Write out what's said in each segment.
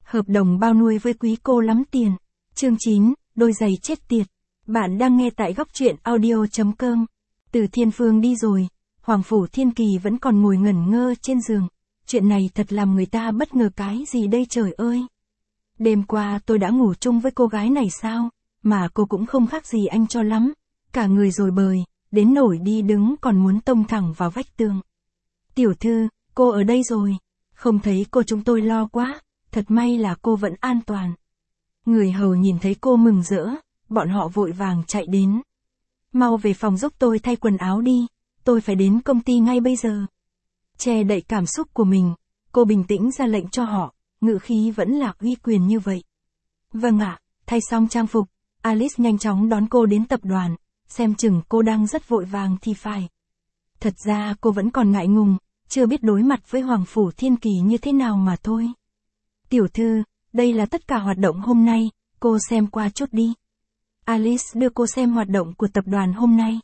Hợp đồng bao nuôi với quý cô lắm tiền. Chương 9, đôi giày chết tiệt. Bạn đang nghe tại góc truyện audio.com. Từ Thiên Phương đi rồi, Hoàng Phủ Thiên Kỳ vẫn còn ngồi ngẩn ngơ trên giường. Chuyện này thật làm người ta bất ngờ cái gì đây trời ơi. Đêm qua tôi đã ngủ chung với cô gái này sao, mà cô cũng không khác gì anh cho lắm. Cả người rồi bời, đến nổi đi đứng còn muốn tông thẳng vào vách tường. Tiểu thư, cô ở đây rồi. Không thấy cô chúng tôi lo quá, thật may là cô vẫn an toàn. Người hầu nhìn thấy cô mừng rỡ, bọn họ vội vàng chạy đến. Mau về phòng giúp tôi thay quần áo đi, tôi phải đến công ty ngay bây giờ. Che đậy cảm xúc của mình, cô bình tĩnh ra lệnh cho họ, ngữ khí vẫn là uy quyền như vậy. Vâng ạ, thay xong trang phục, Alice nhanh chóng đón cô đến tập đoàn, xem chừng cô đang rất vội vàng thì phải. Thật ra cô vẫn còn ngại ngùng, chưa biết đối mặt với Hoàng Phủ Thiên Kỳ như thế nào mà thôi. Tiểu thư, đây là tất cả hoạt động hôm nay, cô xem qua chút đi. Alice đưa cô xem hoạt động của tập đoàn hôm nay.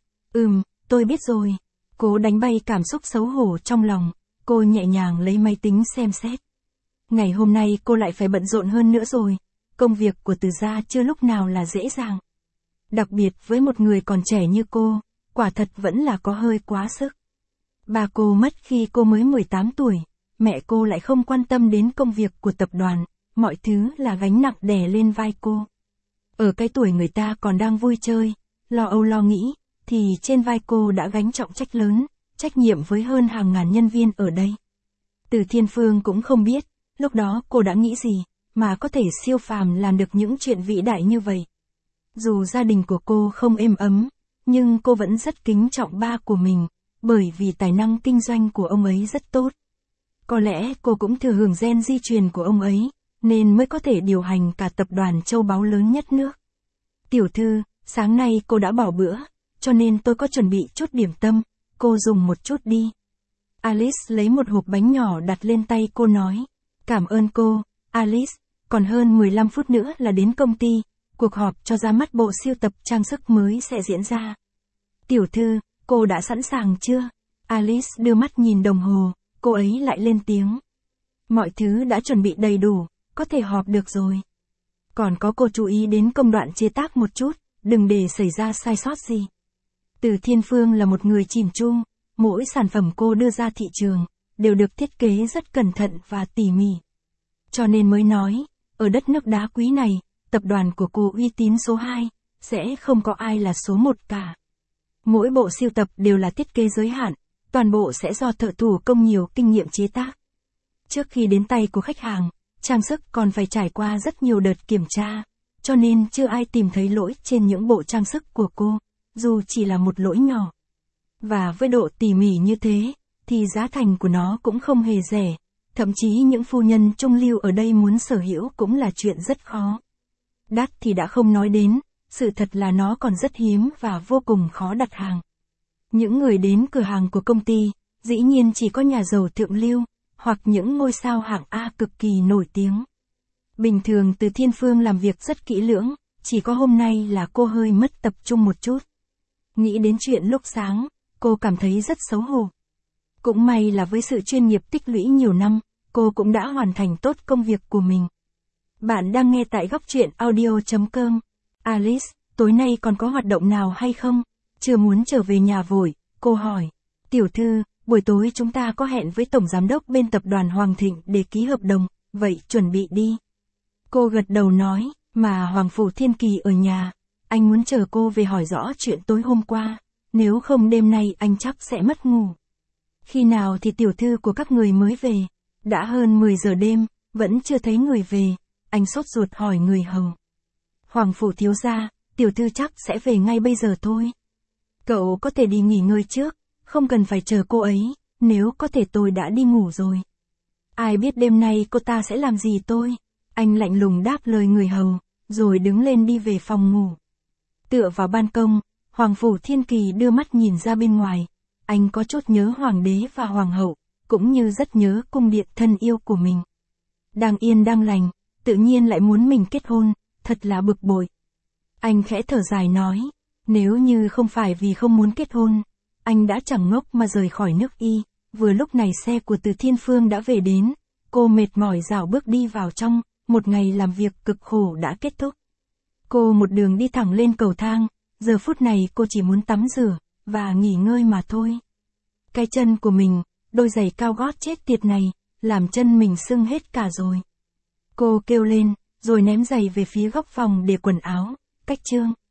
Tôi biết rồi. Cố đánh bay cảm xúc xấu hổ trong lòng, cô nhẹ nhàng lấy máy tính xem xét. Ngày hôm nay cô lại phải bận rộn hơn nữa rồi, công việc của Từ gia chưa lúc nào là dễ dàng. Đặc biệt với một người còn trẻ như cô, quả thật vẫn là có hơi quá sức. Bà cô mất khi cô mới 18 tuổi, mẹ cô lại không quan tâm đến công việc của tập đoàn, mọi thứ là gánh nặng đè lên vai cô. Ở cái tuổi người ta còn đang vui chơi, lo âu lo nghĩ, thì trên vai cô đã gánh trọng trách lớn, trách nhiệm với hơn hàng ngàn nhân viên ở đây. Từ Thiên Phương cũng không biết, lúc đó cô đã nghĩ gì, mà có thể siêu phàm làm được những chuyện vĩ đại như vậy. Dù gia đình của cô không êm ấm, nhưng cô vẫn rất kính trọng ba của mình, bởi vì tài năng kinh doanh của ông ấy rất tốt. Có lẽ cô cũng thừa hưởng gen di truyền của ông ấy, nên mới có thể điều hành cả tập đoàn châu báu lớn nhất nước. Tiểu thư, sáng nay cô đã bỏ bữa, cho nên tôi có chuẩn bị chút điểm tâm, cô dùng một chút đi. Alice lấy một hộp bánh nhỏ đặt lên tay cô nói. Cảm ơn cô, Alice, còn hơn 15 phút nữa là đến công ty, cuộc họp cho ra mắt bộ sưu tập trang sức mới sẽ diễn ra. Tiểu thư, cô đã sẵn sàng chưa? Alice đưa mắt nhìn đồng hồ, cô ấy lại lên tiếng. Mọi thứ đã chuẩn bị đầy đủ, có thể họp được rồi. Còn có cô chú ý đến công đoạn chế tác một chút, đừng để xảy ra sai sót gì. Từ Thiên Phương là một người chỉn chu, mỗi sản phẩm cô đưa ra thị trường, đều được thiết kế rất cẩn thận và tỉ mỉ. Cho nên mới nói, ở đất nước đá quý này, tập đoàn của cô uy tín số 2, sẽ không có ai là số 1 cả. Mỗi bộ sưu tập đều là thiết kế giới hạn, toàn bộ sẽ do thợ thủ công nhiều kinh nghiệm chế tác. Trước khi đến tay của khách hàng, trang sức còn phải trải qua rất nhiều đợt kiểm tra, cho nên chưa ai tìm thấy lỗi trên những bộ trang sức của cô, dù chỉ là một lỗi nhỏ. Và với độ tỉ mỉ như thế, thì giá thành của nó cũng không hề rẻ, thậm chí những phu nhân trung lưu ở đây muốn sở hữu cũng là chuyện rất khó. Đắt thì đã không nói đến, sự thật là nó còn rất hiếm và vô cùng khó đặt hàng. Những người đến cửa hàng của công ty, dĩ nhiên chỉ có nhà giàu thượng lưu, hoặc những ngôi sao hạng A cực kỳ nổi tiếng. Bình thường Từ Thiên Phương làm việc rất kỹ lưỡng, chỉ có hôm nay là cô hơi mất tập trung một chút. Nghĩ đến chuyện lúc sáng, cô cảm thấy rất xấu hổ. Cũng may là với sự chuyên nghiệp tích lũy nhiều năm, cô cũng đã hoàn thành tốt công việc của mình. Bạn đang nghe tại góc truyện audio.com. Alice, tối nay còn có hoạt động nào hay không? Chưa muốn trở về nhà vội, cô hỏi. Tiểu thư, buổi tối chúng ta có hẹn với tổng giám đốc bên tập đoàn Hoàng Thịnh để ký hợp đồng, vậy chuẩn bị đi. Cô gật đầu nói, mà Hoàng Phủ Thiên Kỳ ở nhà, anh muốn chờ cô về hỏi rõ chuyện tối hôm qua, nếu không đêm nay anh chắc sẽ mất ngủ. Khi nào thì tiểu thư của các người mới về? Đã hơn 10 giờ đêm, vẫn chưa thấy người về, anh sốt ruột hỏi người hầu. Hoàng Phủ thiếu gia, tiểu thư chắc sẽ về ngay bây giờ thôi. Cậu có thể đi nghỉ ngơi trước, không cần phải chờ cô ấy, nếu có thể tôi đã đi ngủ rồi. Ai biết đêm nay cô ta sẽ làm gì tôi? Anh lạnh lùng đáp lời người hầu, rồi đứng lên đi về phòng ngủ. Tựa vào ban công, Hoàng Phủ Thiên Kỳ đưa mắt nhìn ra bên ngoài. Anh có chút nhớ hoàng đế và hoàng hậu, cũng như rất nhớ cung điện thân yêu của mình. Đang yên đang lành, tự nhiên lại muốn mình kết hôn, thật là bực bội. Anh khẽ thở dài nói, nếu như không phải vì không muốn kết hôn, anh đã chẳng ngốc mà rời khỏi nước Y. Vừa lúc này xe của Từ Thiên Phương đã về đến, cô mệt mỏi dạo bước đi vào trong, một ngày làm việc cực khổ đã kết thúc. Cô một đường đi thẳng lên cầu thang, giờ phút này cô chỉ muốn tắm rửa, và nghỉ ngơi mà thôi. Cái chân của mình, đôi giày cao gót chết tiệt này, làm chân mình sưng hết cả rồi. Cô kêu lên, rồi ném giày về phía góc phòng để quần áo, cách chương.